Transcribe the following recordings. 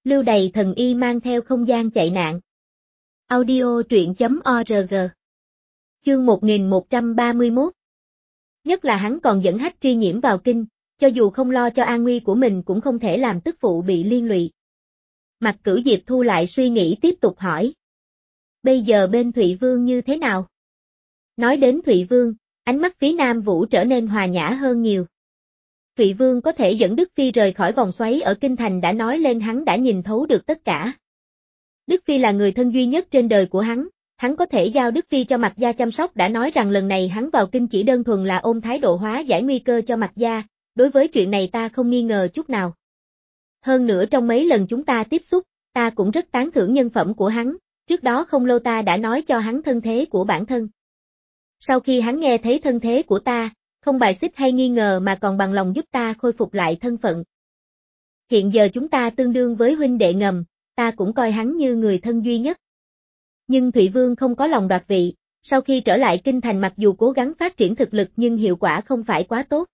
Lưu Đày thần y mang theo không gian chạy nạn. Audio truyện.org. Chương 1131. Nhất là hắn còn dẫn Hách Tri Nhiễm vào kinh, cho dù không lo cho an nguy của mình cũng không thể làm tức phụ bị liên lụy. Mạc Cửu Diệp thu lại suy nghĩ tiếp tục hỏi. Bây giờ bên Thụy Vương như thế nào? Nói đến Thụy Vương, ánh mắt Phí Nam Vũ trở nên hòa nhã hơn nhiều. Thụy Vương có thể dẫn Đức Phi rời khỏi vòng xoáy ở Kinh Thành đã nói lên hắn đã nhìn thấu được tất cả. Đức Phi là người thân duy nhất trên đời của hắn có thể giao Đức Phi cho Mạc Gia chăm sóc đã nói rằng lần này hắn vào kinh chỉ đơn thuần là ôm thái độ hóa giải nguy cơ cho Mạc Gia, đối với chuyện này ta không nghi ngờ chút nào. Hơn nữa trong mấy lần chúng ta tiếp xúc, ta cũng rất tán thưởng nhân phẩm của hắn, trước đó không lâu ta đã nói cho hắn thân thế của bản thân. Sau khi hắn nghe thấy thân thế của ta, không bài xích hay nghi ngờ mà còn bằng lòng giúp ta khôi phục lại thân phận. Hiện giờ chúng ta tương đương với huynh đệ ngầm, ta cũng coi hắn như người thân duy nhất. Nhưng Thụy Vương không có lòng đoạt vị, sau khi trở lại kinh thành mặc dù cố gắng phát triển thực lực nhưng hiệu quả không phải quá tốt.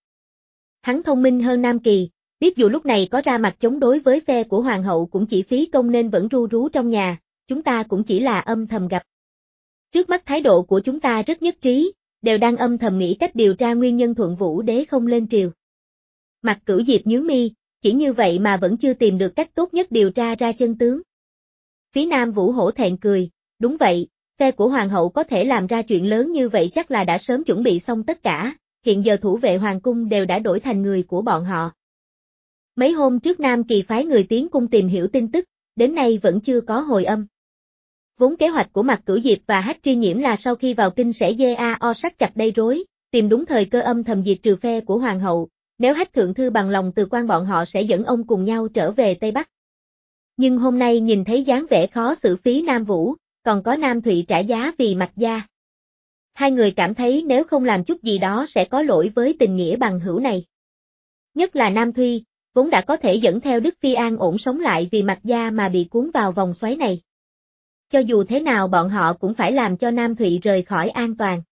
Hắn thông minh hơn Nam Kỳ, biết dù lúc này có ra mặt chống đối với phe của hoàng hậu cũng chỉ phí công nên vẫn ru rú trong nhà, chúng ta cũng chỉ là âm thầm gặp. Trước mắt thái độ của chúng ta rất nhất trí, đều đang âm thầm nghĩ cách điều tra nguyên nhân Thuận Vũ Đế không lên triều. Mạc Cửu Diệp nhướng mi, chỉ như vậy mà vẫn chưa tìm được cách tốt nhất điều tra ra chân tướng. Phí Nam Vũ hổ thẹn cười, đúng vậy, phe của hoàng hậu có thể làm ra chuyện lớn như vậy chắc là đã sớm chuẩn bị xong tất cả, hiện giờ thủ vệ hoàng cung đều đã đổi thành người của bọn họ. Mấy hôm trước Nam Kỳ phái người tiến cung tìm hiểu tin tức, đến nay vẫn chưa có hồi âm. Vốn kế hoạch của Mạc Cửu Diệp và Hách Tri Nhiễm là sau khi vào kinh sẽ GAO sát chặt đây rối, tìm đúng thời cơ âm thầm diệt trừ phe của hoàng hậu, nếu Hách Thượng Thư bằng lòng từ quan bọn họ sẽ dẫn ông cùng nhau trở về Tây Bắc. Nhưng hôm nay nhìn thấy dáng vẻ khó xử Phí Nam Vũ, còn có Nam Thụy trả giá vì Mạc Gia. Hai người cảm thấy nếu không làm chút gì đó sẽ có lỗi với tình nghĩa bằng hữu này. Nhất là Nam Thuy, vốn đã có thể dẫn theo Đức Phi an ổn sống lại vì Mạc Gia mà bị cuốn vào vòng xoáy này. Cho dù thế nào bọn họ cũng phải làm cho Nam Thụy rời khỏi an toàn.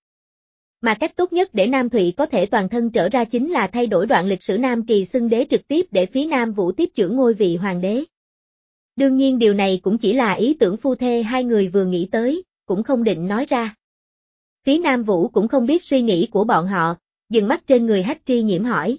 Mà cách tốt nhất để Nam Thụy có thể toàn thân trở ra chính là thay đổi đoạn lịch sử Nam Kỳ xưng đế trực tiếp để Phí Nam Vũ tiếp chưởng ngôi vị hoàng đế. Đương nhiên điều này cũng chỉ là ý tưởng phu thê hai người vừa nghĩ tới, cũng không định nói ra. Phí Nam Vũ cũng không biết suy nghĩ của bọn họ, dừng mắt trên người Hách Tri Nhiễm hỏi.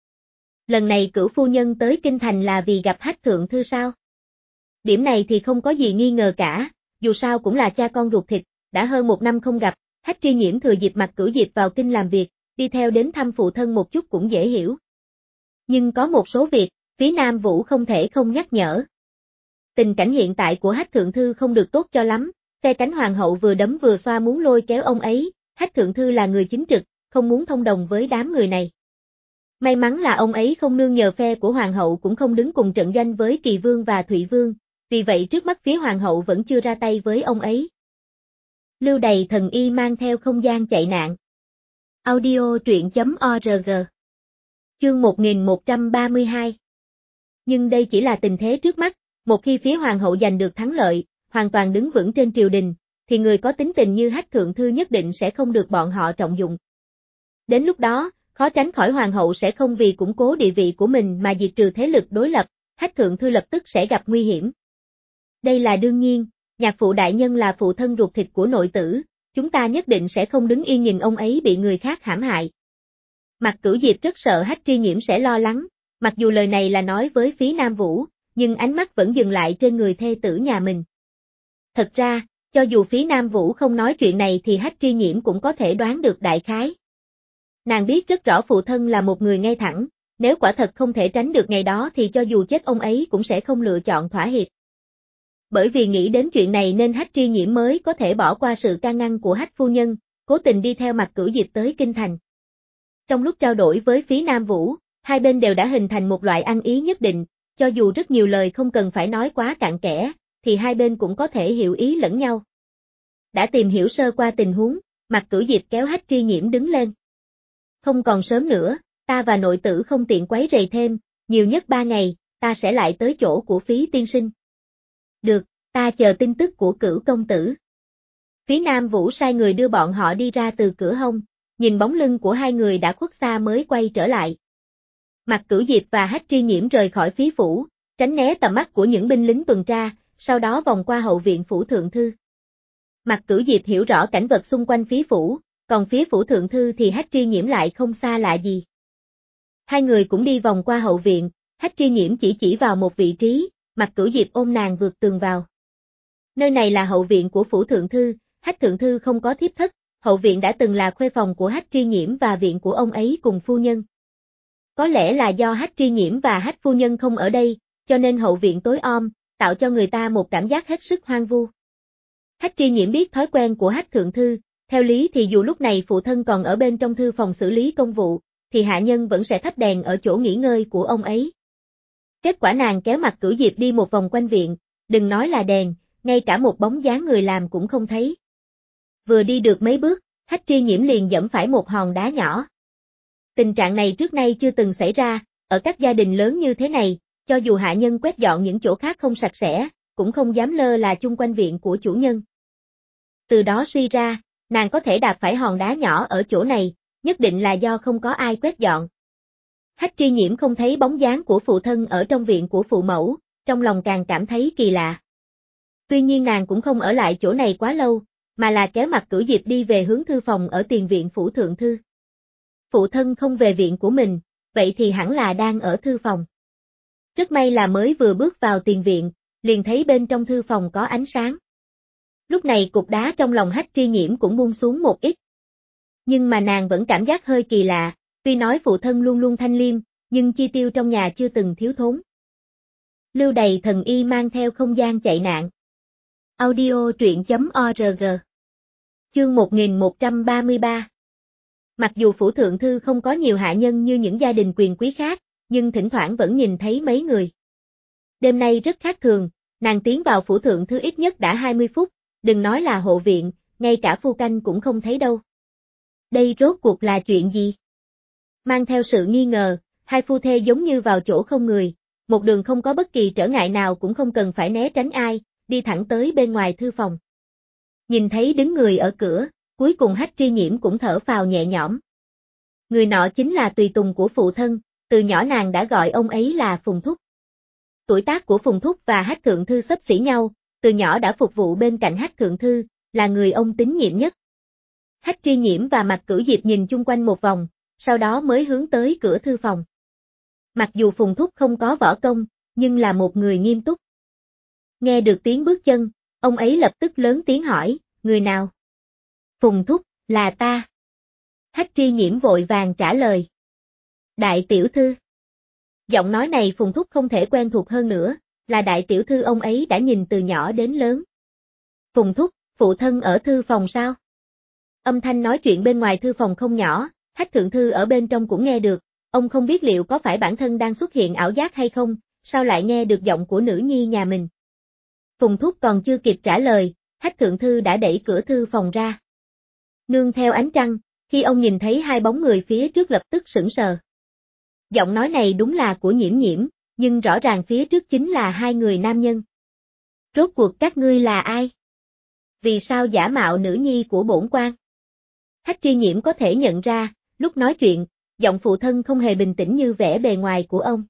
Lần này cửu phu nhân tới kinh thành là vì gặp Hách Thượng Thư sao? Điểm này thì không có gì nghi ngờ cả, dù sao cũng là cha con ruột thịt, đã hơn 1 năm không gặp, Hách Tri Nhiễm thừa dịp Mạc Cửu Diệp vào kinh làm việc, đi theo đến thăm phụ thân một chút cũng dễ hiểu. Nhưng có một số việc, Phí Nam Vũ không thể không nhắc nhở. Tình cảnh hiện tại của Hách Thượng Thư không được tốt cho lắm, phe cánh hoàng hậu vừa đấm vừa xoa muốn lôi kéo ông ấy, Hách Thượng Thư là người chính trực, không muốn thông đồng với đám người này. May mắn là ông ấy không nương nhờ phe của hoàng hậu cũng không đứng cùng trận doanh với Kỳ Vương và Thụy Vương, vì vậy trước mắt phía hoàng hậu vẫn chưa ra tay với ông ấy. Lưu Đày thần y mang theo không gian chạy nạn. Audio truyện.org. Chương 1132. Nhưng đây chỉ là tình thế trước mắt, một khi phía hoàng hậu giành được thắng lợi, hoàn toàn đứng vững trên triều đình, thì người có tính tình như Hách Thượng Thư nhất định sẽ không được bọn họ trọng dụng. Đến lúc đó, khó tránh khỏi hoàng hậu sẽ không vì củng cố địa vị của mình mà diệt trừ thế lực đối lập, Hách Thượng Thư lập tức sẽ gặp nguy hiểm. Đây là đương nhiên, nhạc phụ đại nhân là phụ thân ruột thịt của nội tử, chúng ta nhất định sẽ không đứng yên nhìn ông ấy bị người khác hãm hại. Mạc Cửu Diệp rất sợ Hách Tri Nhiễm sẽ lo lắng, mặc dù lời này là nói với Phí Nam Vũ, nhưng ánh mắt vẫn dừng lại trên người thê tử nhà mình. Thật ra, cho dù Phí Nam Vũ không nói chuyện này thì Hách Tri Nhiễm cũng có thể đoán được đại khái. Nàng biết rất rõ phụ thân là một người ngay thẳng, nếu quả thật không thể tránh được ngày đó thì cho dù chết ông ấy cũng sẽ không lựa chọn thỏa hiệp. Bởi vì nghĩ đến chuyện này nên Hách Tri Nhiễm mới có thể bỏ qua sự can ngăn của Hách phu nhân, cố tình đi theo Mạc Cửu Diệp tới kinh thành. Trong lúc trao đổi với Phí Nam Vũ, hai bên đều đã hình thành một loại ăn ý nhất định, cho dù rất nhiều lời không cần phải nói quá cặn kẽ, thì hai bên cũng có thể hiểu ý lẫn nhau. Đã tìm hiểu sơ qua tình huống, Mạc Cửu Diệp kéo Hách Tri Nhiễm đứng lên. Không còn sớm nữa, ta và nội tử không tiện quấy rầy thêm, nhiều nhất 3 ngày, ta sẽ lại tới chỗ của Phí tiên sinh. Được, ta chờ tin tức của Cửu công tử. Phí Nam Vũ sai người đưa bọn họ đi ra từ cửa hông, nhìn bóng lưng của hai người đã khuất xa mới quay trở lại. Mạc Cửu Diệp và Hách Tri Nhiễm rời khỏi Phí phủ, tránh né tầm mắt của những binh lính tuần tra, sau đó vòng qua hậu viện phủ thượng thư. Mạc Cửu Diệp hiểu rõ cảnh vật xung quanh phía phủ, còn phía phủ thượng thư thì Hách Tri Nhiễm lại không xa lạ gì. Hai người cũng đi vòng qua hậu viện, Hách Tri Nhiễm chỉ vào một vị trí, Mạc Cửu Diệp ôm nàng vượt tường vào. Nơi này là hậu viện của phủ thượng thư, Hách thượng thư không có thiếp thất, hậu viện đã từng là khuê phòng của Hách Tri Nhiễm và viện của ông ấy cùng phu nhân. Có lẽ là do Hách Tri Nhiễm và Hách phu nhân không ở đây, cho nên hậu viện tối om, tạo cho người ta một cảm giác hết sức hoang vu. Hách Tri Nhiễm biết thói quen của Hách thượng thư, theo lý thì dù lúc này phụ thân còn ở bên trong thư phòng xử lý công vụ, thì hạ nhân vẫn sẽ thắp đèn ở chỗ nghỉ ngơi của ông ấy. Kết quả nàng kéo Mạc Cửu Diệp đi một vòng quanh viện, đừng nói là đèn, ngay cả một bóng dáng người làm cũng không thấy. Vừa đi được mấy bước, Hách Tri Nhiễm liền dẫm phải một hòn đá nhỏ. Tình trạng này trước nay chưa từng xảy ra, ở các gia đình lớn như thế này, cho dù hạ nhân quét dọn những chỗ khác không sạch sẽ, cũng không dám lơ là chung quanh viện của chủ nhân. Từ đó suy ra, nàng có thể đạp phải hòn đá nhỏ ở chỗ này, nhất định là do không có ai quét dọn. Hách Tri Nhiễm không thấy bóng dáng của phụ thân ở trong viện của phụ mẫu, trong lòng càng cảm thấy kỳ lạ. Tuy nhiên nàng cũng không ở lại chỗ này quá lâu, mà là kéo Mạc Cửu Diệp đi về hướng thư phòng ở tiền viện phủ thượng thư. Phụ thân không về viện của mình, vậy thì hẳn là đang ở thư phòng. Rất may là mới vừa bước vào tiền viện, liền thấy bên trong thư phòng có ánh sáng. Lúc này cục đá trong lòng Hách Tri Nhiễm cũng buông xuống một ít. Nhưng mà nàng vẫn cảm giác hơi kỳ lạ, tuy nói phụ thân luôn luôn thanh liêm, nhưng chi tiêu trong nhà chưa từng thiếu thốn. Lưu Đày thần y mang theo không gian chạy nạn. Audio truyện.org. Chương 1133. Mặc dù phủ thượng thư không có nhiều hạ nhân như những gia đình quyền quý khác, nhưng thỉnh thoảng vẫn nhìn thấy mấy người. Đêm nay rất khác thường, nàng tiến vào phủ thượng thư ít nhất đã 20 phút, đừng nói là hộ viện, ngay cả phu canh cũng không thấy đâu. Đây rốt cuộc là chuyện gì? Mang theo sự nghi ngờ, hai phu thê giống như vào chỗ không người, một đường không có bất kỳ trở ngại nào cũng không cần phải né tránh ai, đi thẳng tới bên ngoài thư phòng. Nhìn thấy đứng người ở cửa, cuối cùng Hách Tri Nhiễm cũng thở phào nhẹ nhõm. Người nọ chính là tùy tùng của phụ thân, từ nhỏ nàng đã gọi ông ấy là Phùng Thúc. Tuổi tác của Phùng Thúc và Hách thượng thư xấp xỉ nhau, từ nhỏ đã phục vụ bên cạnh Hách thượng thư, là người ông tín nhiệm nhất. Hách Tri Nhiễm và Mạc Cửu Diệp nhìn chung quanh một vòng, sau đó mới hướng tới cửa thư phòng. Mặc dù Phùng Thúc không có võ công, nhưng là một người nghiêm túc. Nghe được tiếng bước chân, ông ấy lập tức lớn tiếng hỏi, người nào? Phùng Thúc, là ta. Hách Tri Nhiễm vội vàng trả lời. Đại tiểu thư. Giọng nói này Phùng Thúc không thể quen thuộc hơn nữa, là đại tiểu thư ông ấy đã nhìn từ nhỏ đến lớn. Phùng Thúc, phụ thân ở thư phòng sao? Âm thanh nói chuyện bên ngoài thư phòng không nhỏ, Hách thượng thư ở bên trong cũng nghe được, ông không biết liệu có phải bản thân đang xuất hiện ảo giác hay không, sao lại nghe được giọng của nữ nhi nhà mình. Phùng Thúc còn chưa kịp trả lời, Hách thượng thư đã đẩy cửa thư phòng ra. Nương theo ánh trăng, khi ông nhìn thấy hai bóng người phía trước lập tức sững sờ. Giọng nói này đúng là của Nhiễm Nhiễm, nhưng rõ ràng phía trước chính là hai người nam nhân. Rốt cuộc các ngươi là ai? Vì sao giả mạo nữ nhi của bổn quan? Hách Tri Nhiễm có thể nhận ra, lúc nói chuyện, giọng phụ thân không hề bình tĩnh như vẻ bề ngoài của ông.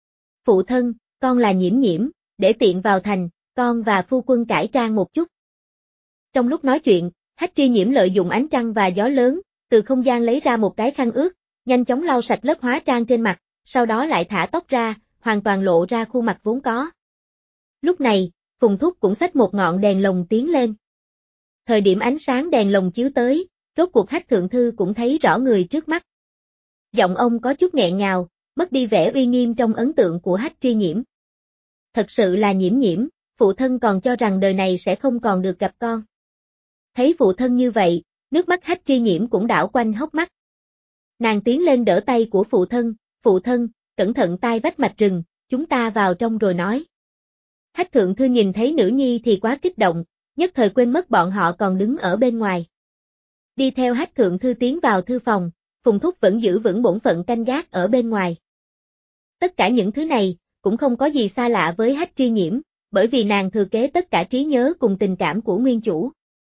Phụ thân, con là Nhiễm Nhiễm, để tiện vào thành, con và phu quân cải trang một chút. Trong lúc nói chuyện, Hách Tri Nhiễm lợi dụng ánh trăng và gió lớn, từ không gian lấy ra một cái khăn ướt, nhanh chóng lau sạch lớp hóa trang trên mặt, sau đó lại thả tóc ra, hoàn toàn lộ ra khuôn mặt vốn có. Lúc này, Phùng Thúc cũng xách một ngọn đèn lồng tiến lên. Thời điểm ánh sáng đèn lồng chiếu tới, rốt cuộc Hách thượng thư cũng thấy rõ người trước mắt. Giọng ông có chút nghẹn ngào, mất đi vẻ uy nghiêm trong ấn tượng của Hách Tri Nhiễm. Thật sự là Nhiễm Nhiễm, phụ thân còn cho rằng đời này sẽ không còn được gặp con. Thấy phụ thân như vậy, nước mắt Hách Tri Nhiễm cũng đảo quanh hốc mắt. Nàng tiến lên đỡ tay của phụ thân, cẩn thận tai vách mạch rừng, chúng ta vào trong rồi nói. Hách thượng thư nhìn thấy nữ nhi thì quá kích động, nhất thời quên mất bọn họ còn đứng ở bên ngoài. Đi theo Hách thượng thư tiến vào thư phòng, Phùng Thúc vẫn giữ vững bổn phận canh gác ở bên ngoài. Tất cả những thứ này, cũng không có gì xa lạ với Hách Tri Nhiễm, bởi vì nàng thừa kế tất cả trí nhớ cùng tình cảm của nguyên chủ.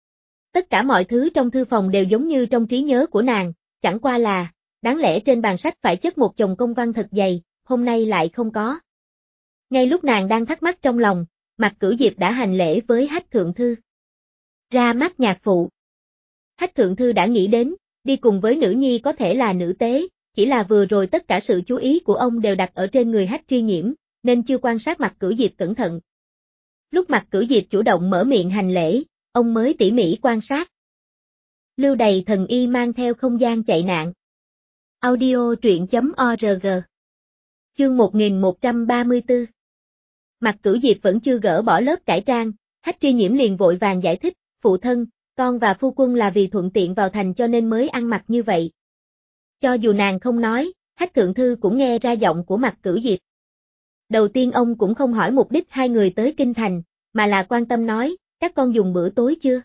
Tất cả mọi thứ trong thư phòng đều giống như trong trí nhớ của nàng, chẳng qua là, đáng lẽ trên bàn sách phải chất một chồng công văn thật dày, hôm nay lại không có. Ngay lúc nàng đang thắc mắc trong lòng, Mạc Cửu Diệp đã hành lễ với Hách Thượng Thư. Ra mắt nhạc phụ. Hách Thượng Thư đã nghĩ đến, đi cùng với nữ nhi có thể là nữ tế, chỉ là vừa rồi tất cả sự chú ý của ông đều đặt ở trên người Hách Tri Nhiễm, nên chưa quan sát Mạc Cửu Diệp cẩn thận. Lúc Mạc Cửu Diệp chủ động mở miệng hành lễ, ông mới tỉ mỉ quan sát. Lưu Đầy thần y mang theo không gian chạy nạn. Audio truyện.org. Chương 1134. Mạc Cửu Diệp vẫn chưa gỡ bỏ lớp cải trang, Hách Tri Nhiễm liền vội vàng giải thích, phụ thân, con và phu quân là vì thuận tiện vào thành cho nên mới ăn mặc như vậy. Cho dù nàng không nói, Hách Thượng Thư cũng nghe ra giọng của Mạc Cửu Diệp. Đầu tiên ông cũng không hỏi mục đích hai người tới kinh thành, mà là quan tâm nói, các con dùng bữa tối chưa?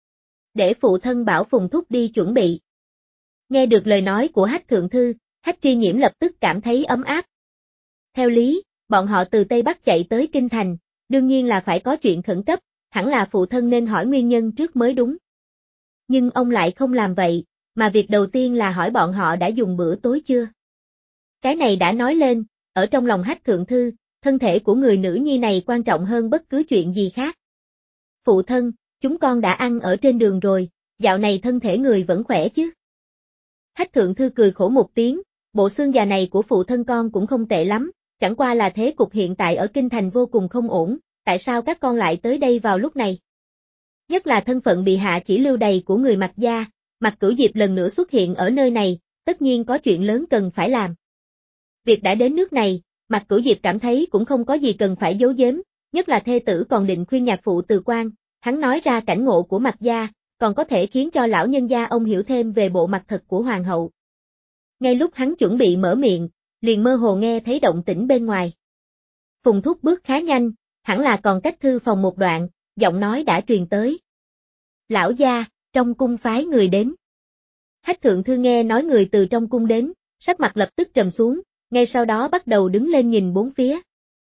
Để phụ thân bảo Phùng Thúc đi chuẩn bị. Nghe được lời nói của Hách Thượng Thư, Hách Tri Nhiễm lập tức cảm thấy ấm áp. Theo lý, bọn họ từ Tây Bắc chạy tới kinh thành, đương nhiên là phải có chuyện khẩn cấp, hẳn là phụ thân nên hỏi nguyên nhân trước mới đúng. Nhưng ông lại không làm vậy, mà việc đầu tiên là hỏi bọn họ đã dùng bữa tối chưa. Cái này đã nói lên, ở trong lòng Hách Thượng Thư, thân thể của người nữ nhi này quan trọng hơn bất cứ chuyện gì khác. Phụ thân, chúng con đã ăn ở trên đường rồi, dạo này thân thể người vẫn khỏe chứ? Hách Thượng Thư cười khổ một tiếng, bộ xương già này của phụ thân con cũng không tệ lắm, chẳng qua là thế cục hiện tại ở kinh thành vô cùng không ổn, tại sao các con lại tới đây vào lúc này? Nhất là thân phận bị hạ chỉ Lưu Đầy của người Mạc gia, Mạc Cửu Diệp lần nữa xuất hiện ở nơi này, tất nhiên có chuyện lớn cần phải làm. Việc đã đến nước này, Mạc Cửu Diệp cảm thấy cũng không có gì cần phải giấu giếm, nhất là thê tử còn định khuyên nhạc phụ từ quan, hắn nói ra cảnh ngộ của Mạc gia, còn có thể khiến cho lão nhân gia ông hiểu thêm về bộ mặt thật của hoàng hậu. Ngay lúc hắn chuẩn bị mở miệng, liền mơ hồ nghe thấy động tĩnh bên ngoài. Phùng Thúc bước khá nhanh, hẳn là còn cách thư phòng một đoạn, giọng nói đã truyền tới. Lão gia, trong cung phái người đến. Hách Thượng Thư nghe nói người từ trong cung đến, sắc mặt lập tức trầm xuống, ngay sau đó bắt đầu đứng lên nhìn bốn phía.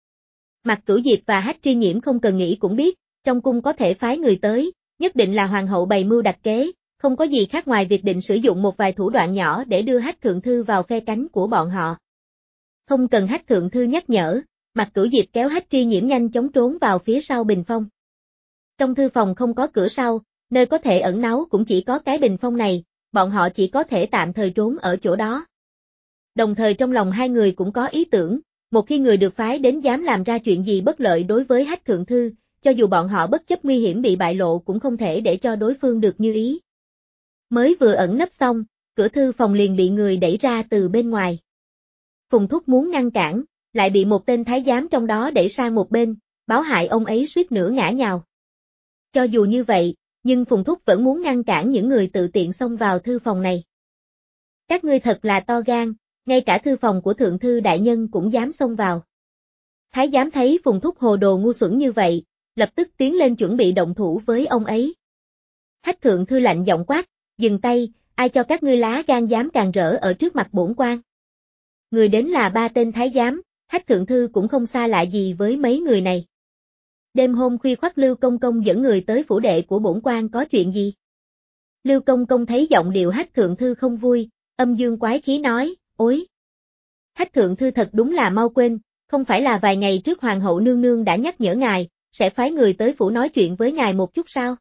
Mạc Cửu Diệp và Hách Tri Nhiễm không cần nghĩ cũng biết, trong cung có thể phái người tới, nhất định là hoàng hậu bày mưu đặt kế, không có gì khác ngoài việc định sử dụng một vài thủ đoạn nhỏ để đưa Hách Thượng Thư vào phe cánh của bọn họ. Không cần Hách Thượng Thư nhắc nhở, Mạc Cửu Diệp kéo Hách Tri Nhiễm nhanh chóng trốn vào phía sau bình phong. Trong thư phòng không có cửa sau, nơi có thể ẩn náu cũng chỉ có cái bình phong này, bọn họ chỉ có thể tạm thời trốn ở chỗ đó. Đồng thời trong lòng hai người cũng có ý tưởng, một khi người được phái đến dám làm ra chuyện gì bất lợi đối với Hách Thượng Thư, cho dù bọn họ bất chấp nguy hiểm bị bại lộ cũng không thể để cho đối phương được như ý. Mới vừa ẩn nấp xong, cửa thư phòng liền bị người đẩy ra từ bên ngoài. Phùng Thúc muốn ngăn cản, lại bị một tên thái giám trong đó đẩy sang một bên, báo hại ông ấy suýt nữa ngã nhào. Cho dù như vậy, nhưng Phùng Thúc vẫn muốn ngăn cản những người tự tiện xông vào thư phòng này. Các ngươi thật là to gan, ngay cả thư phòng của Thượng Thư đại nhân cũng dám xông vào. Thái giám thấy Phùng Thúc hồ đồ ngu xuẩn như vậy, lập tức tiến lên chuẩn bị động thủ với ông ấy. Hách Thượng Thư lạnh giọng quát, dừng tay, ai cho các ngươi lá gan dám càn rỡ ở trước mặt bổn quan. Người đến là ba tên thái giám, Hách Thượng Thư cũng không xa lạ gì với mấy người này. Đêm hôm khuya khoắt Lưu Công Công dẫn người tới phủ đệ của bổn quan có chuyện gì? Lưu Công Công thấy giọng điệu Hách Thượng Thư không vui, âm dương quái khí nói, ối. Hách Thượng Thư thật đúng là mau quên, không phải là vài ngày trước Hoàng hậu nương nương đã nhắc nhở ngài, sẽ phái người tới phủ nói chuyện với ngài một chút sao?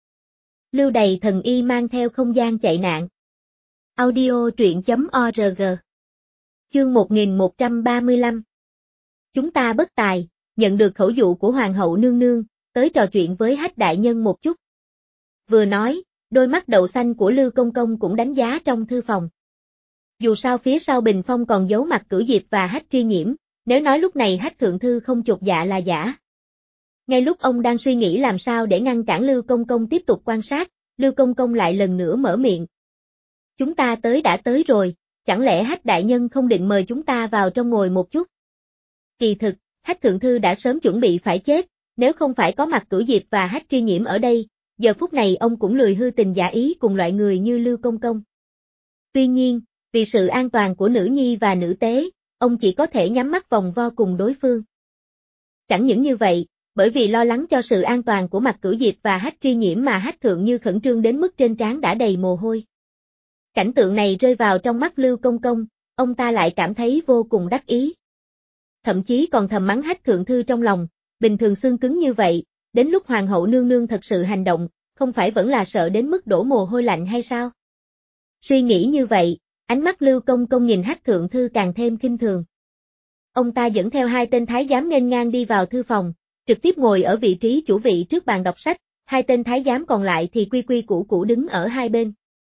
Lưu Đầy thần y mang theo không gian chạy nạn. Audio truyện.org. Chương 1135. Chúng ta bất tài, nhận được khẩu dụ của Hoàng hậu nương nương, tới trò chuyện với Hách đại nhân một chút. Vừa nói, đôi mắt đậu xanh của Lưu Công Công cũng đánh giá trong thư phòng. Dù sao phía sau bình phong còn giấu mặt Cửu Diệp và Hách Tri Nhiễm, nếu nói lúc này Hách Thượng Thư không chột dạ là giả. Ngay lúc ông đang suy nghĩ làm sao để ngăn cản Lưu Công Công tiếp tục quan sát, Lưu Công Công lại lần nữa mở miệng. Chúng ta tới đã tới rồi, chẳng lẽ Hách đại nhân không định mời chúng ta vào trong ngồi một chút? Kỳ thực, Hách Thượng Thư đã sớm chuẩn bị phải chết, nếu không phải có mặt Cửu Diệp và Hách Tri Nhiễm ở đây, giờ phút này ông cũng lười hư tình giả ý cùng loại người như Lưu Công Công. Tuy nhiên, vì sự an toàn của nữ nhi và nữ tế, ông chỉ có thể nhắm mắt vòng vo cùng đối phương. Chẳng những như vậy, bởi vì lo lắng cho sự an toàn của Mạc Cửu Diệp và Hách Tri Nhiễm mà Hách Thượng Như khẩn trương đến mức trên trán đã đầy mồ hôi. Cảnh tượng này rơi vào trong mắt Lưu Công Công, ông ta lại cảm thấy vô cùng đắc ý. thậm chí còn thầm mắng Hách thượng thư trong lòng, bình thường xương cứng như vậy, đến lúc hoàng hậu nương nương thật sự hành động, không phải vẫn là sợ đến mức đổ mồ hôi lạnh hay sao? Suy nghĩ như vậy, ánh mắt Lưu Công Công nhìn Hách thượng thư càng thêm khinh thường. Ông ta dẫn theo hai tên thái giám nghênh ngang đi vào thư phòng, trực tiếp ngồi ở vị trí chủ vị trước bàn đọc sách, hai tên thái giám còn lại thì quy quy củ củ đứng ở hai bên.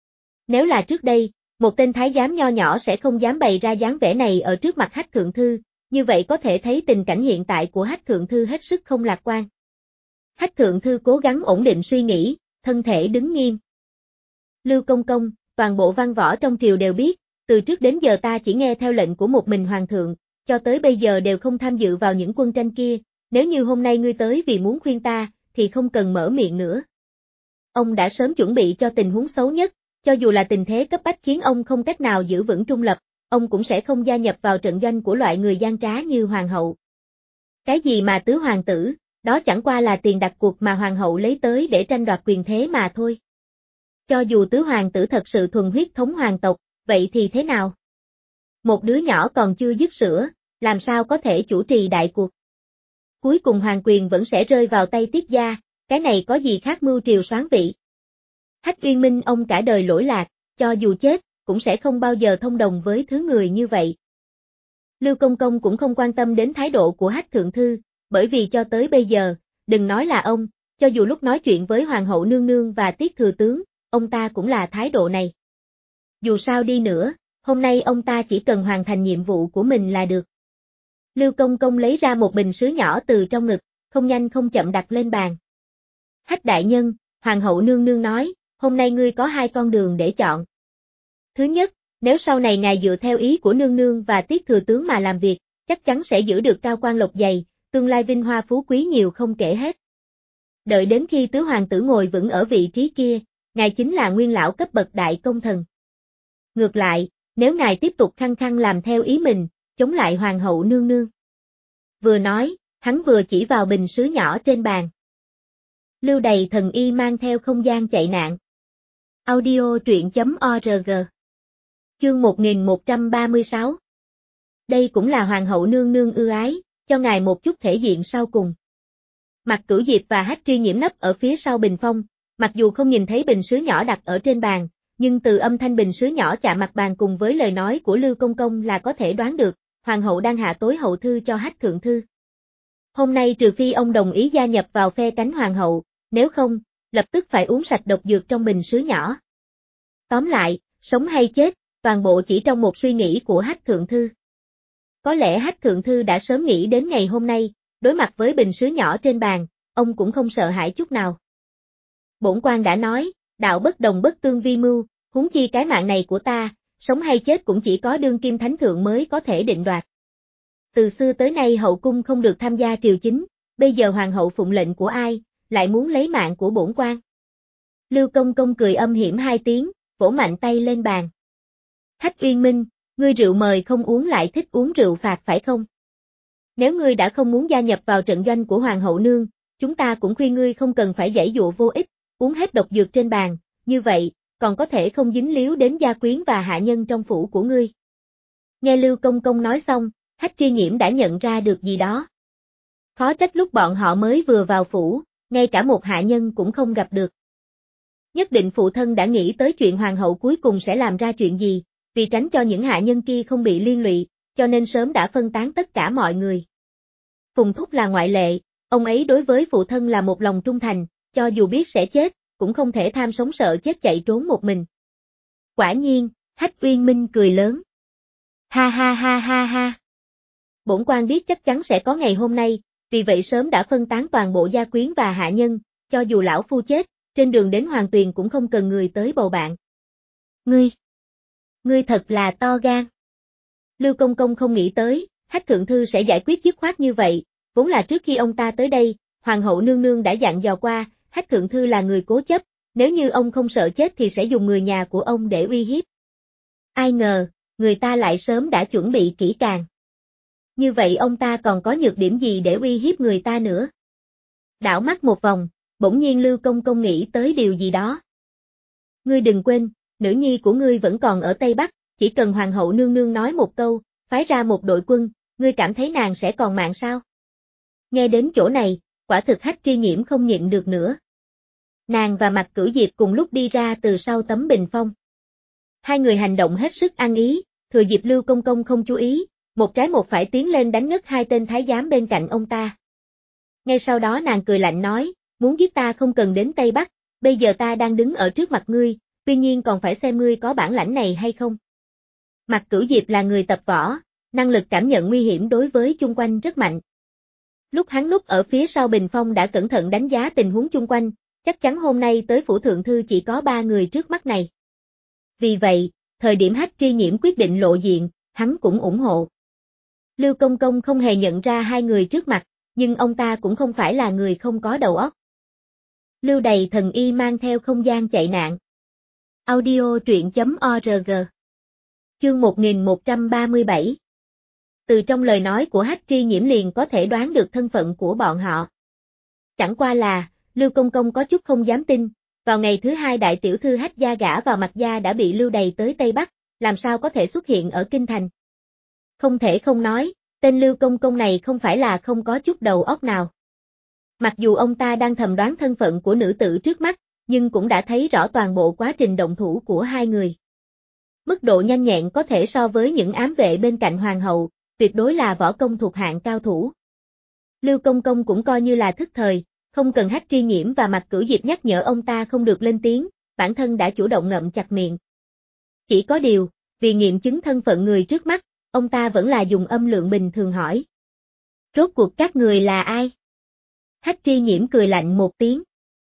Nếu là trước đây, một tên thái giám nho nhỏ sẽ không dám bày ra dáng vẻ này ở trước mặt Hách thượng thư, như vậy có thể thấy tình cảnh hiện tại của Hách thượng thư hết sức không lạc quan. Hách thượng thư cố gắng ổn định suy nghĩ, thân thể đứng nghiêm. Lưu Công Công, toàn bộ văn võ trong triều đều biết, từ trước đến giờ ta chỉ nghe theo lệnh của một mình hoàng thượng, cho tới bây giờ đều không tham dự vào những quân tranh kia, nếu như hôm nay ngươi tới vì muốn khuyên ta, thì không cần mở miệng nữa. Ông đã sớm chuẩn bị cho tình huống xấu nhất, cho dù là tình thế cấp bách khiến ông không cách nào giữ vững trung lập, ông cũng sẽ không gia nhập vào trận doanh của loại người gian trá như hoàng hậu. Cái gì mà tứ hoàng tử, đó chẳng qua là tiền đặt cuộc mà hoàng hậu lấy tới để tranh đoạt quyền thế mà thôi. Cho dù tứ hoàng tử thật sự thuần huyết thống hoàng tộc, vậy thì thế nào? Một đứa nhỏ còn chưa dứt sữa, làm sao có thể chủ trì đại cuộc? Cuối cùng hoàng quyền vẫn sẽ rơi vào tay Tiết gia, cái này có gì khác mưu triều soán vị? Hách Uyên Minh ông cả đời lỗi lạc, cho dù chết, cũng sẽ không bao giờ thông đồng với thứ người như vậy. Lưu Công Công cũng không quan tâm đến thái độ của Hách thượng thư, bởi vì cho tới bây giờ, đừng nói là ông, cho dù lúc nói chuyện với hoàng hậu nương nương và Tiết thừa tướng, ông ta cũng là thái độ này. Dù sao đi nữa, hôm nay ông ta chỉ cần hoàn thành nhiệm vụ của mình là được. Lưu Công Công lấy ra một bình sứ nhỏ từ trong ngực, không nhanh không chậm đặt lên bàn. Hách đại nhân, hoàng hậu nương nương nói, hôm nay ngươi có hai con đường để chọn. Thứ nhất, nếu sau này ngài dựa theo ý của nương nương và Tiết thừa tướng mà làm việc, chắc chắn sẽ giữ được cao quan lộc dày, tương lai vinh hoa phú quý nhiều không kể hết. Đợi đến khi tứ hoàng tử ngồi vững ở vị trí kia, ngài chính là nguyên lão cấp bậc đại công thần. Ngược lại, nếu ngài tiếp tục khăng khăng làm theo ý mình, chống lại hoàng hậu nương nương. Vừa nói, hắn vừa chỉ vào bình sứ nhỏ trên bàn. Lưu Đầy thần y mang theo không gian chạy nạn. Audio truyện.org. Chương 1136. Đây cũng là hoàng hậu nương nương ưu ái, cho ngài một chút thể diện sau cùng. Mạc Cửu Diệp và Hách Truy Nhiễm nấp ở phía sau bình phong, mặc dù không nhìn thấy bình sứ nhỏ đặt ở trên bàn, nhưng từ âm thanh bình sứ nhỏ chạm mặt bàn cùng với lời nói của Lưu Công Công là có thể đoán được, hoàng hậu đang hạ tối hậu thư cho Hách thượng thư. Hôm nay trừ phi ông đồng ý gia nhập vào phe cánh hoàng hậu, nếu không, lập tức phải uống sạch độc dược trong bình sứ nhỏ. Tóm lại, sống hay chết, toàn bộ chỉ trong một suy nghĩ của Hách thượng thư. Có lẽ Hách thượng thư đã sớm nghĩ đến ngày hôm nay, đối mặt với bình sứ nhỏ trên bàn, ông cũng không sợ hãi chút nào. Bổn quan đã nói, đạo bất đồng bất tương vi mưu, huống chi cái mạng này của ta, sống hay chết cũng chỉ có đương kim thánh thượng mới có thể định đoạt. Từ xưa tới nay hậu cung không được tham gia triều chính, bây giờ hoàng hậu phụng lệnh của ai, lại muốn lấy mạng của bổn quan. Lưu Công Công cười âm hiểm hai tiếng, vỗ mạnh tay lên bàn. Hách Uyên Minh, ngươi rượu mời không uống lại thích uống rượu phạt phải không? Nếu ngươi đã không muốn gia nhập vào trận doanh của hoàng hậu nương, chúng ta cũng khuyên ngươi không cần phải giãy dụa vô ích, uống hết độc dược trên bàn, như vậy, còn có thể không dính líu đến gia quyến và hạ nhân trong phủ của ngươi. Nghe Lưu Công Công nói xong, Hách Truy Nhiễm đã nhận ra được gì đó. Khó trách lúc bọn họ mới vừa vào phủ, ngay cả một hạ nhân cũng không gặp được. Nhất định phụ thân đã nghĩ tới chuyện hoàng hậu cuối cùng sẽ làm ra chuyện gì, vì tránh cho những hạ nhân kia không bị liên lụy, cho nên sớm đã phân tán tất cả mọi người. Phùng Thúc là ngoại lệ, ông ấy đối với phụ thân là một lòng trung thành, cho dù biết sẽ chết, cũng không thể tham sống sợ chết chạy trốn một mình. Quả nhiên, Hách Uyên Minh cười lớn. Ha ha ha ha ha. Bổn quan biết chắc chắn sẽ có ngày hôm nay, vì vậy sớm đã phân tán toàn bộ gia quyến và hạ nhân, cho dù lão phu chết, trên đường đến Hoàng Tuyền cũng không cần người tới bầu bạn. Ngươi thật là to gan. Lưu Công Công không nghĩ tới, Hách thượng thư sẽ giải quyết dứt khoát như vậy, vốn là trước khi ông ta tới đây, hoàng hậu nương nương đã dặn dò qua, Hách thượng thư là người cố chấp, nếu như ông không sợ chết thì sẽ dùng người nhà của ông để uy hiếp. Ai ngờ, người ta lại sớm đã chuẩn bị kỹ càng. Như vậy ông ta còn có nhược điểm gì để uy hiếp người ta nữa? Đảo mắt một vòng, bỗng nhiên Lưu Công Công nghĩ tới điều gì đó. Ngươi đừng quên, nữ nhi của ngươi vẫn còn ở Tây Bắc, chỉ cần hoàng hậu nương nương nói một câu, phái ra một đội quân, ngươi cảm thấy nàng sẽ còn mạng sao? Nghe đến chỗ này, quả thực Hách Tri Nhiễm không nhịn được nữa. Nàng và Mạc Cửu Diệp cùng lúc đi ra từ sau tấm bình phong. Hai người hành động hết sức ăn ý, thừa dịp Lưu Công Công không chú ý, một trái một phải tiến lên đánh ngất hai tên thái giám bên cạnh ông ta. Ngay sau đó nàng cười lạnh nói, muốn giết ta không cần đến Tây Bắc, bây giờ ta đang đứng ở trước mặt ngươi, tuy nhiên còn phải xem ngươi có bản lãnh này hay không. Mạc Cửu Diệp là người tập võ, năng lực cảm nhận nguy hiểm đối với chung quanh rất mạnh. Lúc hắn núp ở phía sau bình phong đã cẩn thận đánh giá tình huống chung quanh, chắc chắn hôm nay tới phủ thượng thư chỉ có 3 người trước mắt này. Vì vậy, thời điểm Hách Tri Nhiễm quyết định lộ diện, hắn cũng ủng hộ. Lưu Công Công không hề nhận ra hai người trước mặt, nhưng ông ta cũng không phải là người không có đầu óc. Lưu Đầy thần y mang theo không gian chạy nạn. Audio truyện.org. Chương 1137. Từ trong lời nói của Hách Tri Nhiễm liền có thể đoán được thân phận của bọn họ. Chẳng qua là, Lưu Công Công có chút không dám tin, vào ngày thứ hai đại tiểu thư Hách gia gả vào Mạc gia đã bị lưu đày tới Tây Bắc, làm sao có thể xuất hiện ở Kinh Thành. Không thể không nói, tên Lưu Công Công này không phải là không có chút đầu óc nào. Mặc dù ông ta đang thầm đoán thân phận của nữ tử trước mắt, nhưng cũng đã thấy rõ toàn bộ quá trình động thủ của hai người. Mức độ nhanh nhẹn có thể so với những ám vệ bên cạnh hoàng hậu, tuyệt đối là võ công thuộc hạng cao thủ. Lưu Công Công cũng coi như là thức thời, không cần Hách Tri Nhiễm và Mạc Cửu Diệp nhắc nhở ông ta không được lên tiếng, bản thân đã chủ động ngậm chặt miệng. Chỉ có điều, vì nghiệm chứng thân phận người trước mắt, ông ta vẫn là dùng âm lượng bình thường hỏi. Rốt cuộc các người là ai? Hách Tri Nhiễm cười lạnh một tiếng.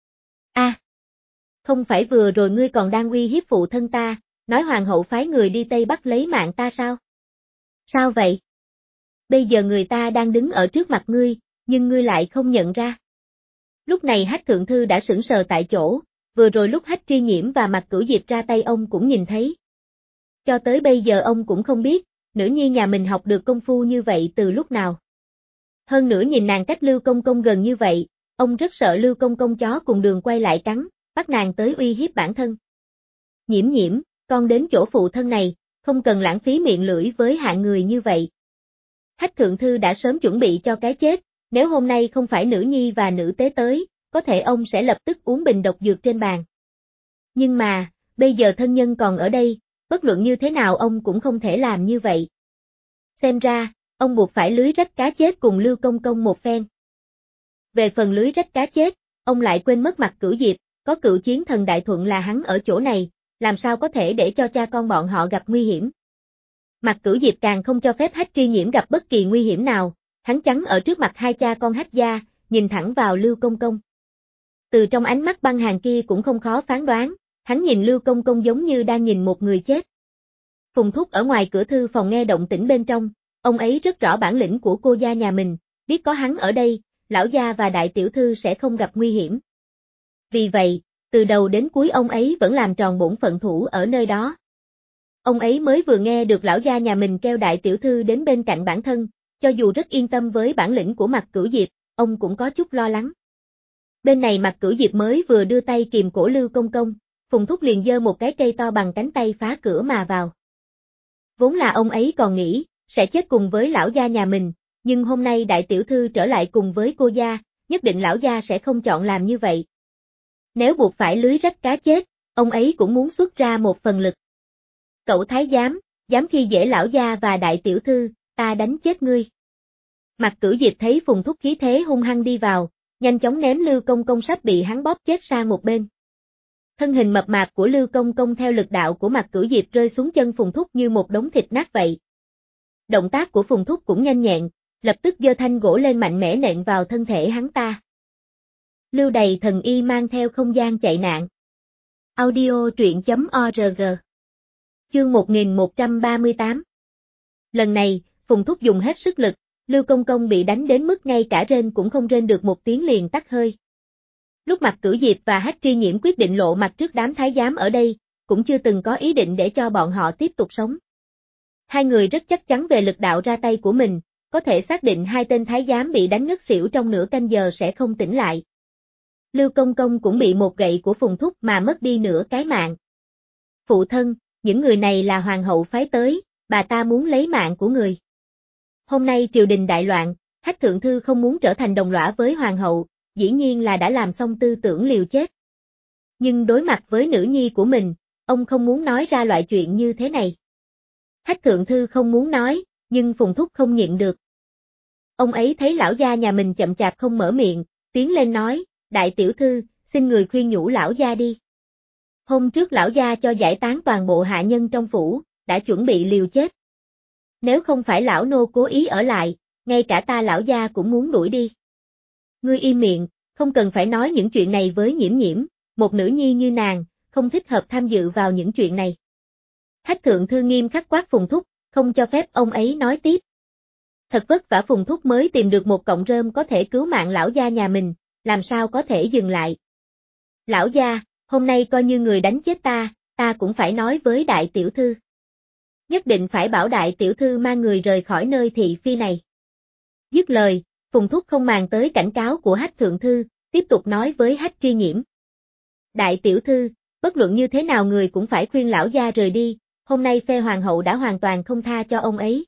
Không phải vừa rồi ngươi còn đang uy hiếp phụ thân ta, nói hoàng hậu phái người đi Tây Bắc lấy mạng ta sao? Sao vậy? Bây giờ người ta đang đứng ở trước mặt ngươi, nhưng ngươi lại không nhận ra. Lúc này Hách Thượng Thư đã sững sờ tại chỗ, vừa rồi lúc Hách Tri Nhiễm và Mạc Cửu Diệp ra tay ông cũng nhìn thấy. Cho tới bây giờ ông cũng không biết, nữ nhi nhà mình học được công phu như vậy từ lúc nào. Hơn nữa nhìn nàng cách Lưu Công Công gần như vậy, ông rất sợ Lưu Công Công chó cùng đường quay lại cắn, bắt nàng tới uy hiếp bản thân. Nhiễm Nhiễm, con đến chỗ phụ thân này, không cần lãng phí miệng lưỡi với hạng người như vậy. Hách Thượng Thư đã sớm chuẩn bị cho cái chết, nếu hôm nay không phải nữ nhi và nữ tế tới, có thể ông sẽ lập tức uống bình độc dược trên bàn. Nhưng mà, bây giờ thân nhân còn ở đây, bất luận như thế nào ông cũng không thể làm như vậy. Xem ra, ông buộc phải lưới rách cá chết cùng Lưu Công Công một phen. Về phần lưới rách cá chết, ông lại quên mất Mạc Cửu Diệp, có Cựu Chiến Thần Đại Thuận là hắn ở chỗ này, làm sao có thể để cho cha con bọn họ gặp nguy hiểm. Mạc Cửu Diệp càng không cho phép Hách Tri Nhiễm gặp bất kỳ nguy hiểm nào, hắn chắn ở trước mặt hai cha con Hách gia, nhìn thẳng vào Lưu Công Công. Từ trong ánh mắt băng hàn kia cũng không khó phán đoán, hắn nhìn Lưu Công Công giống như đang nhìn một người chết. Phùng Thúc ở ngoài cửa thư phòng nghe động tĩnh bên trong, ông ấy rất rõ bản lĩnh của cô gia nhà mình, biết có hắn ở đây, lão gia và đại tiểu thư sẽ không gặp nguy hiểm. Vì vậy, từ đầu đến cuối ông ấy vẫn làm tròn bổn phận thủ ở nơi đó. Ông ấy mới vừa nghe được lão gia nhà mình kêu đại tiểu thư đến bên cạnh bản thân, cho dù rất yên tâm với bản lĩnh của Mạc Cửu Diệp, ông cũng có chút lo lắng. Bên này Mạc Cửu Diệp mới vừa đưa tay kìm cổ Lưu Công Công, Phùng Thúc liền giơ một cái cây to bằng cánh tay phá cửa mà vào. Vốn là ông ấy còn nghĩ, sẽ chết cùng với lão gia nhà mình, nhưng hôm nay đại tiểu thư trở lại cùng với cô gia, nhất định lão gia sẽ không chọn làm như vậy. Nếu buộc phải lưới rách cá chết, ông ấy cũng muốn xuất ra một phần lực. Cậu thái giám, dám khi dễ lão gia và đại tiểu thư, ta đánh chết ngươi. Mạc Cửu Diệp thấy Phùng Thúc khí thế hung hăng đi vào, nhanh chóng ném Lưu Công Công sắp bị hắn bóp chết sang một bên. Thân hình mập mạp của Lưu Công Công theo lực đạo của Mạc Cửu Diệp rơi xuống chân Phùng Thúc như một đống thịt nát vậy. Động tác của Phùng Thúc cũng nhanh nhẹn, lập tức giơ thanh gỗ lên mạnh mẽ nện vào thân thể hắn ta. Lưu Đầy thần y mang theo không gian chạy nạn. Audio truyện.org. Chương 1138. Lần này, Phùng Thúc dùng hết sức lực, Lưu Công Công bị đánh đến mức ngay cả rên cũng không rên được một tiếng liền tắt hơi. Lúc Mạc Cửu Diệp và Hách Tri Nhiễm quyết định lộ mặt trước đám thái giám ở đây, cũng chưa từng có ý định để cho bọn họ tiếp tục sống. Hai người rất chắc chắn về lực đạo ra tay của mình, có thể xác định hai tên thái giám bị đánh ngất xỉu trong nửa canh giờ sẽ không tỉnh lại. Lưu Công Công cũng bị một gậy của Phùng Thúc mà mất đi nửa cái mạng. Phụ thân, những người này là hoàng hậu phái tới, bà ta muốn lấy mạng của người. Hôm nay triều đình đại loạn, Hách Thượng Thư không muốn trở thành đồng lõa với hoàng hậu, dĩ nhiên là đã làm xong tư tưởng liều chết. Nhưng đối mặt với nữ nhi của mình, ông không muốn nói ra loại chuyện như thế này. Hách Thượng Thư không muốn nói, nhưng Phùng Thúc không nhịn được. Ông ấy thấy lão gia nhà mình chậm chạp không mở miệng, tiến lên nói, đại tiểu thư, xin người khuyên nhủ lão gia đi. Hôm trước lão gia cho giải tán toàn bộ hạ nhân trong phủ, đã chuẩn bị liều chết. Nếu không phải lão nô cố ý ở lại, ngay cả ta lão gia cũng muốn đuổi đi. Ngươi im miệng, không cần phải nói những chuyện này với Nhiễm Nhiễm, một nữ nhi như nàng, không thích hợp tham dự vào những chuyện này. Hách Thượng Thư nghiêm khắc quát Phùng Thúc, không cho phép ông ấy nói tiếp. Thật vất vả Phùng Thúc mới tìm được một cọng rơm có thể cứu mạng lão gia nhà mình, làm sao có thể dừng lại. Lão gia, hôm nay coi như người đánh chết ta cũng phải nói với đại tiểu thư. Nhất định phải bảo đại tiểu thư mang người rời khỏi nơi thị phi này. Dứt lời, Phùng Thúc không màng tới cảnh cáo của Hách Thượng Thư, tiếp tục nói với Hách Tri Nhiễm. Đại tiểu thư, bất luận như thế nào người cũng phải khuyên lão gia rời đi, hôm nay phe hoàng hậu đã hoàn toàn không tha cho ông ấy.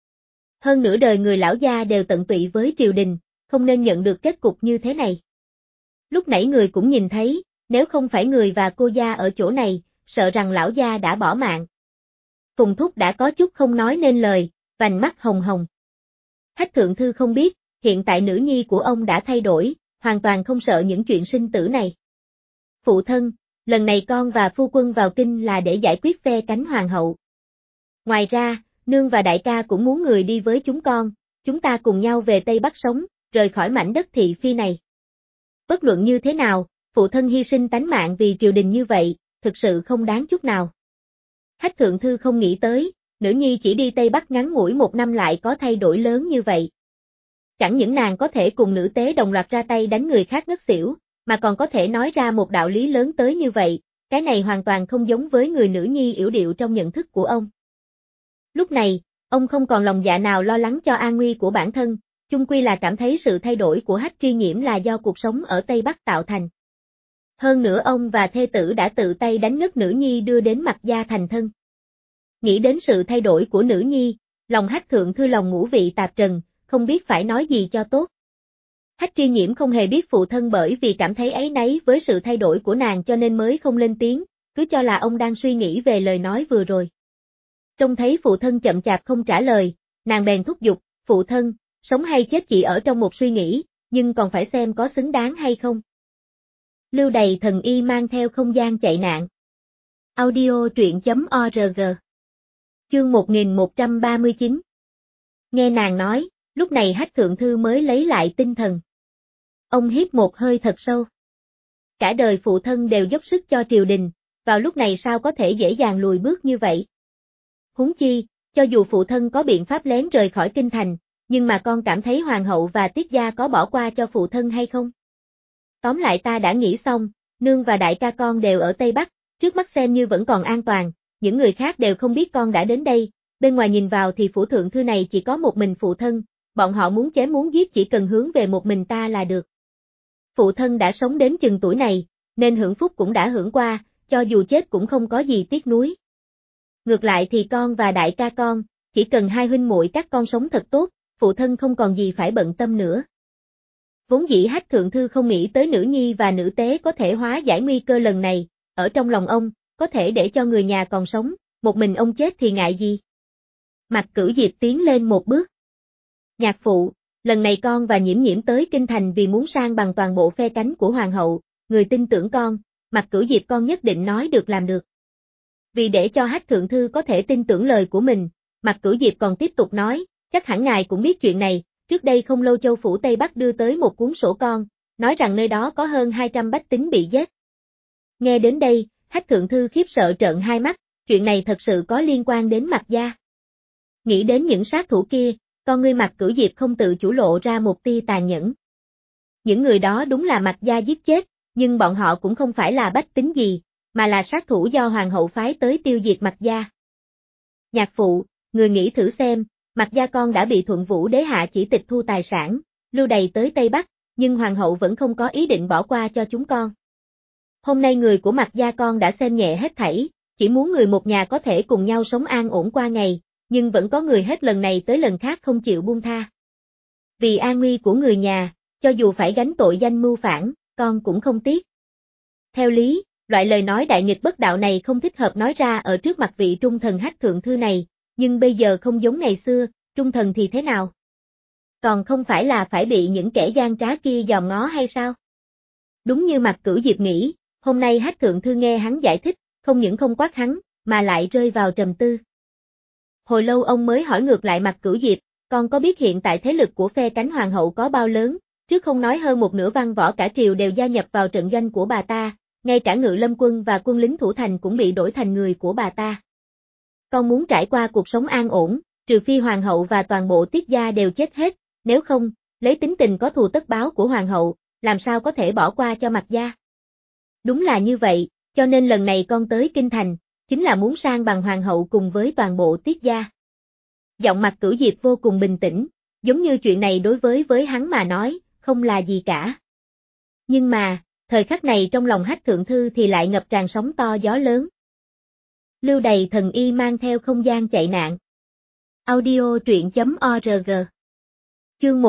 Hơn nửa đời người lão gia đều tận tụy với triều đình, không nên nhận được kết cục như thế này. Lúc nãy người cũng nhìn thấy, nếu không phải người và cô gia ở chỗ này, sợ rằng lão gia đã bỏ mạng. Phùng Thúc đã có chút không nói nên lời, vành mắt hồng hồng. Hách Thượng Thư không biết, hiện tại nữ nhi của ông đã thay đổi, hoàn toàn không sợ những chuyện sinh tử này. Phụ thân, lần này con và phu quân vào kinh là để giải quyết phe cánh hoàng hậu. Ngoài ra, nương và đại ca cũng muốn người đi với chúng ta cùng nhau về Tây Bắc sống, rời khỏi mảnh đất thị phi này. Bất luận như thế nào, phụ thân hy sinh tánh mạng vì triều đình như vậy, thực sự không đáng chút nào. Hách Thượng Thư không nghĩ tới, nữ nhi chỉ đi Tây Bắc ngắn ngủi 1 năm lại có thay đổi lớn như vậy. Chẳng những nàng có thể cùng nữ tế đồng loạt ra tay đánh người khác ngất xỉu, mà còn có thể nói ra một đạo lý lớn tới như vậy, cái này hoàn toàn không giống với người nữ nhi yểu điệu trong nhận thức của ông. Lúc này, ông không còn lòng dạ nào lo lắng cho an nguy của bản thân, chung quy là cảm thấy sự thay đổi của Hách Tri Nhiễm là do cuộc sống ở Tây Bắc tạo thành. Hơn nữa ông và thê tử đã tự tay đánh ngất nữ nhi đưa đến Mạc gia thành thân. Nghĩ đến sự thay đổi của nữ nhi, lòng Hách Thượng Thư lòng ngũ vị tạp trần, không biết phải nói gì cho tốt. Hách Tri Nhiễm không hề biết phụ thân bởi vì cảm thấy áy náy với sự thay đổi của nàng cho nên mới không lên tiếng, cứ cho là ông đang suy nghĩ về lời nói vừa rồi. Trông thấy phụ thân chậm chạp không trả lời, nàng bèn thúc giục, phụ thân, sống hay chết chỉ ở trong một suy nghĩ, nhưng còn phải xem có xứng đáng hay không. Lưu Đày thần y mang theo không gian chạy nạn. Audio truyện.org. Chương 1139. Nghe nàng nói, lúc này Hách Thượng Thư mới lấy lại tinh thần. Ông hít một hơi thật sâu. Cả đời phụ thân đều dốc sức cho triều đình, vào lúc này sao có thể dễ dàng lùi bước như vậy? Huống chi, cho dù phụ thân có biện pháp lén rời khỏi kinh thành, nhưng mà con cảm thấy hoàng hậu và tiết gia có bỏ qua cho phụ thân hay không? Tóm lại ta đã nghĩ xong, nương và đại ca con đều ở Tây Bắc, trước mắt xem như vẫn còn an toàn, những người khác đều không biết con đã đến đây, bên ngoài nhìn vào thì phủ thượng thư này chỉ có một mình phụ thân, bọn họ muốn chém muốn giết chỉ cần hướng về một mình ta là được. Phụ thân đã sống đến chừng tuổi này, nên hưởng phúc cũng đã hưởng qua, cho dù chết cũng không có gì tiếc nuối. Ngược lại thì con và đại ca con, chỉ cần hai huynh muội các con sống thật tốt, phụ thân không còn gì phải bận tâm nữa. Vốn dĩ Hách Thượng Thư không nghĩ tới nữ nhi và nữ tế có thể hóa giải nguy cơ lần này, ở trong lòng ông, có thể để cho người nhà còn sống, một mình ông chết thì ngại gì. Mạc Cửu Diệp tiến lên một bước. Nhạc phụ, lần này con và Nhiễm Nhiễm tới kinh thành vì muốn sang bằng toàn bộ phe cánh của hoàng hậu, người tin tưởng con, Mạc Cửu Diệp con nhất định nói được làm được. Vì để cho Hách Thượng Thư có thể tin tưởng lời của mình, Mạc Cửu Diệp còn tiếp tục nói, chắc hẳn ngài cũng biết chuyện này, trước đây không lâu Châu Phủ Tây Bắc đưa tới một cuốn sổ con, nói rằng nơi đó có hơn 200 bách tính bị giết. Nghe đến đây, Hách Thượng Thư khiếp sợ trợn hai mắt, chuyện này thật sự có liên quan đến Mạc gia. Nghĩ đến những sát thủ kia, con ngươi Mạc Cửu Diệp không tự chủ lộ ra một tia tàn nhẫn. Những người đó đúng là Mạc gia giết chết, nhưng bọn họ cũng không phải là bách tính gì, mà là sát thủ do hoàng hậu phái tới tiêu diệt Mạc gia. Nhạc phụ, người nghĩ thử xem, Mạc gia con đã bị Thuận Vũ đế hạ chỉ tịch thu tài sản, lưu đày tới Tây Bắc, nhưng hoàng hậu vẫn không có ý định bỏ qua cho chúng con. Hôm nay người của Mạc gia con đã xem nhẹ hết thảy, chỉ muốn người một nhà có thể cùng nhau sống an ổn qua ngày, nhưng vẫn có người hết lần này tới lần khác không chịu buông tha. Vì an nguy của người nhà, cho dù phải gánh tội danh mưu phản, con cũng không tiếc. Theo lý, loại lời nói đại nghịch bất đạo này không thích hợp nói ra ở trước mặt vị trung thần Hách Thượng Thư này, nhưng bây giờ không giống ngày xưa, trung thần thì thế nào? Còn không phải là phải bị những kẻ gian trá kia dòm ngó hay sao? Đúng như Mạc Cửu Diệp nghĩ, hôm nay Hách Thượng Thư nghe hắn giải thích, không những không quát hắn, mà lại rơi vào trầm tư. Hồi lâu ông mới hỏi ngược lại Mạc Cửu Diệp, con có biết hiện tại thế lực của phe cánh hoàng hậu có bao lớn, trước không nói hơn một nửa văn võ cả triều đều gia nhập vào trận doanh của bà ta, ngay cả Ngự Lâm quân và quân lính thủ thành cũng bị đổi thành người của bà ta. Con muốn trải qua cuộc sống an ổn, trừ phi hoàng hậu và toàn bộ tiết gia đều chết hết, nếu không, lấy tính tình có thù tất báo của hoàng hậu, làm sao có thể bỏ qua cho Mạc gia. Đúng là như vậy, cho nên lần này con tới Kinh Thành, chính là muốn sang bằng hoàng hậu cùng với toàn bộ tiết gia. Giọng Mạc Cửu Diệp vô cùng bình tĩnh, giống như chuyện này đối với hắn mà nói, không là gì cả. Nhưng mà, thời khắc này trong lòng Hách Thượng Thư thì lại ngập tràn sóng to gió lớn. Lưu Đày thần y mang theo không gian chạy nạn. Audio truyện.org. Chương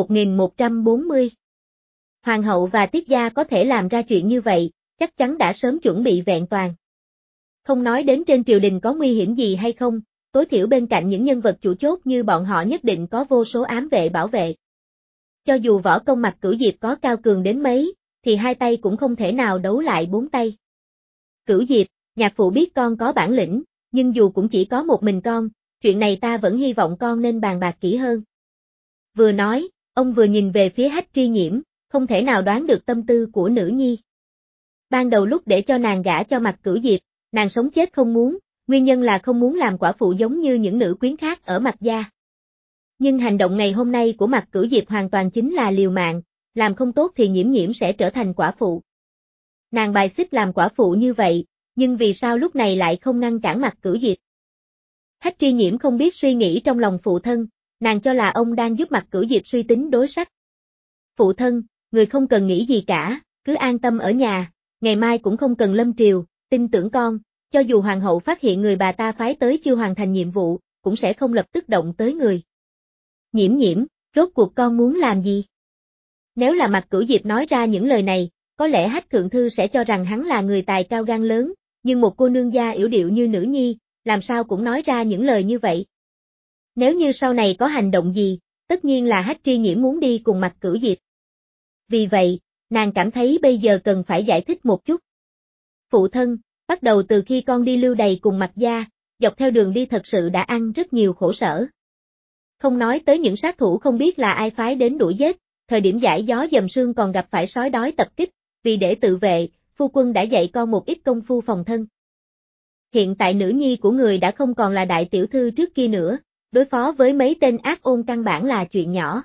1140. Hoàng hậu và tiết gia có thể làm ra chuyện như vậy, chắc chắn đã sớm chuẩn bị vẹn toàn. Không nói đến trên triều đình có nguy hiểm gì hay không, tối thiểu bên cạnh những nhân vật chủ chốt như bọn họ nhất định có vô số ám vệ bảo vệ. Cho dù võ công Mạc Cửu Diệp có cao cường đến mấy, thì hai tay cũng không thể nào đấu lại bốn tay. Cửu Diệp, nhạc phụ biết con có bản lĩnh, nhưng dù cũng chỉ có một mình con, chuyện này ta vẫn hy vọng con nên bàn bạc kỹ hơn. Vừa nói, ông vừa nhìn về phía Hách Tri Nhiễm, không thể nào đoán được tâm tư của nữ nhi. Ban đầu lúc để cho nàng gả cho Mạc Cửu Diệp, nàng sống chết không muốn, nguyên nhân là không muốn làm quả phụ giống như những nữ quyến khác ở Mạc gia. Nhưng hành động ngày hôm nay của Mạc Cửu Diệp hoàn toàn chính là liều mạng, làm không tốt thì Nhiễm Nhiễm sẽ trở thành quả phụ. Nàng bài xích làm quả phụ như vậy, nhưng vì sao lúc này lại không ngăn cản Mạc Cửu Diệp? Hách Tri Nhiễm không biết suy nghĩ trong lòng phụ thân, nàng cho là ông đang giúp Mạc Cửu Diệp suy tính đối sách. Phụ thân, người không cần nghĩ gì cả, cứ an tâm ở nhà, ngày mai cũng không cần lâm triều, tin tưởng con, cho dù hoàng hậu phát hiện người bà ta phái tới chưa hoàn thành nhiệm vụ, cũng sẽ không lập tức động tới người. Nhiễm Nhiễm, rốt cuộc con muốn làm gì? Nếu là Mạc Cửu Diệp nói ra những lời này, có lẽ Hách Thượng Thư sẽ cho rằng hắn là người tài cao gan lớn, nhưng một cô nương gia yểu điệu như nữ nhi, làm sao cũng nói ra những lời như vậy. Nếu như sau này có hành động gì, tất nhiên là Hách Tri Nhiễm muốn đi cùng Mạc Cửu Diệp. Vì vậy, nàng cảm thấy bây giờ cần phải giải thích một chút. Phụ thân, bắt đầu từ khi con đi Lưu Đày cùng Mạc gia, dọc theo đường đi thật sự đã ăn rất nhiều khổ sở. Không nói tới những sát thủ không biết là ai phái đến đuổi giết, thời điểm giải gió dầm sương còn gặp phải sói đói tập kích, vì để tự vệ, phu quân đã dạy con một ít công phu phòng thân. Hiện tại nữ nhi của người đã không còn là đại tiểu thư trước kia nữa, đối phó với mấy tên ác ôn căn bản là chuyện nhỏ.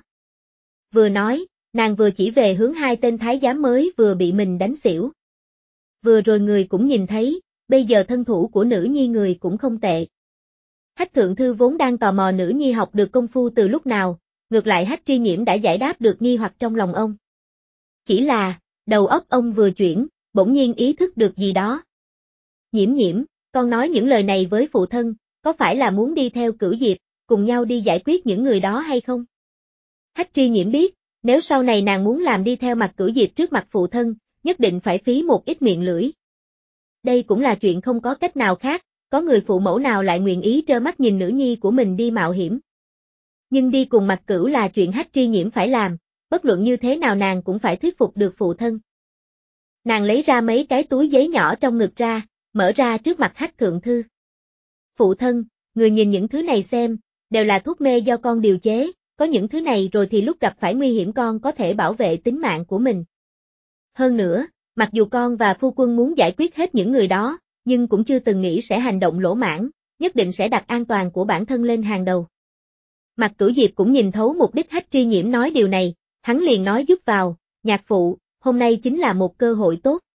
Vừa nói, nàng vừa chỉ về hướng hai tên thái giám mới vừa bị mình đánh xỉu. Vừa rồi người cũng nhìn thấy, bây giờ thân thủ của nữ nhi người cũng không tệ. Hách Thượng Thư vốn đang tò mò nữ nhi học được công phu từ lúc nào, ngược lại Hách Tri Nhiễm đã giải đáp được nghi hoặc trong lòng ông. Chỉ là, đầu óc ông vừa chuyển, bỗng nhiên ý thức được gì đó. Nhiễm Nhiễm, con nói những lời này với phụ thân, có phải là muốn đi theo Cửu Diệp, cùng nhau đi giải quyết những người đó hay không? Hách Tri Nhiễm biết, nếu sau này nàng muốn làm đi theo Mạc Cửu Diệp trước mặt phụ thân, nhất định phải phí một ít miệng lưỡi. Đây cũng là chuyện không có cách nào khác, có người phụ mẫu nào lại nguyện ý trơ mắt nhìn nữ nhi của mình đi mạo hiểm. Nhưng đi cùng Mạc Cửu là chuyện Hách Tri Nhiễm phải làm, bất luận như thế nào nàng cũng phải thuyết phục được phụ thân. Nàng lấy ra mấy cái túi giấy nhỏ trong ngực ra, mở ra trước mặt Hách Thượng Thư. Phụ thân, người nhìn những thứ này xem, đều là thuốc mê do con điều chế, có những thứ này rồi thì lúc gặp phải nguy hiểm con có thể bảo vệ tính mạng của mình. Hơn nữa, mặc dù con và phu quân muốn giải quyết hết những người đó, nhưng cũng chưa từng nghĩ sẽ hành động lỗ mãng, nhất định sẽ đặt an toàn của bản thân lên hàng đầu. Mạc Cửu Diệp cũng nhìn thấu mục đích Hách Tri Nhiễm nói điều này, hắn liền nói giúp vào, nhạc phụ, hôm nay chính là một cơ hội tốt.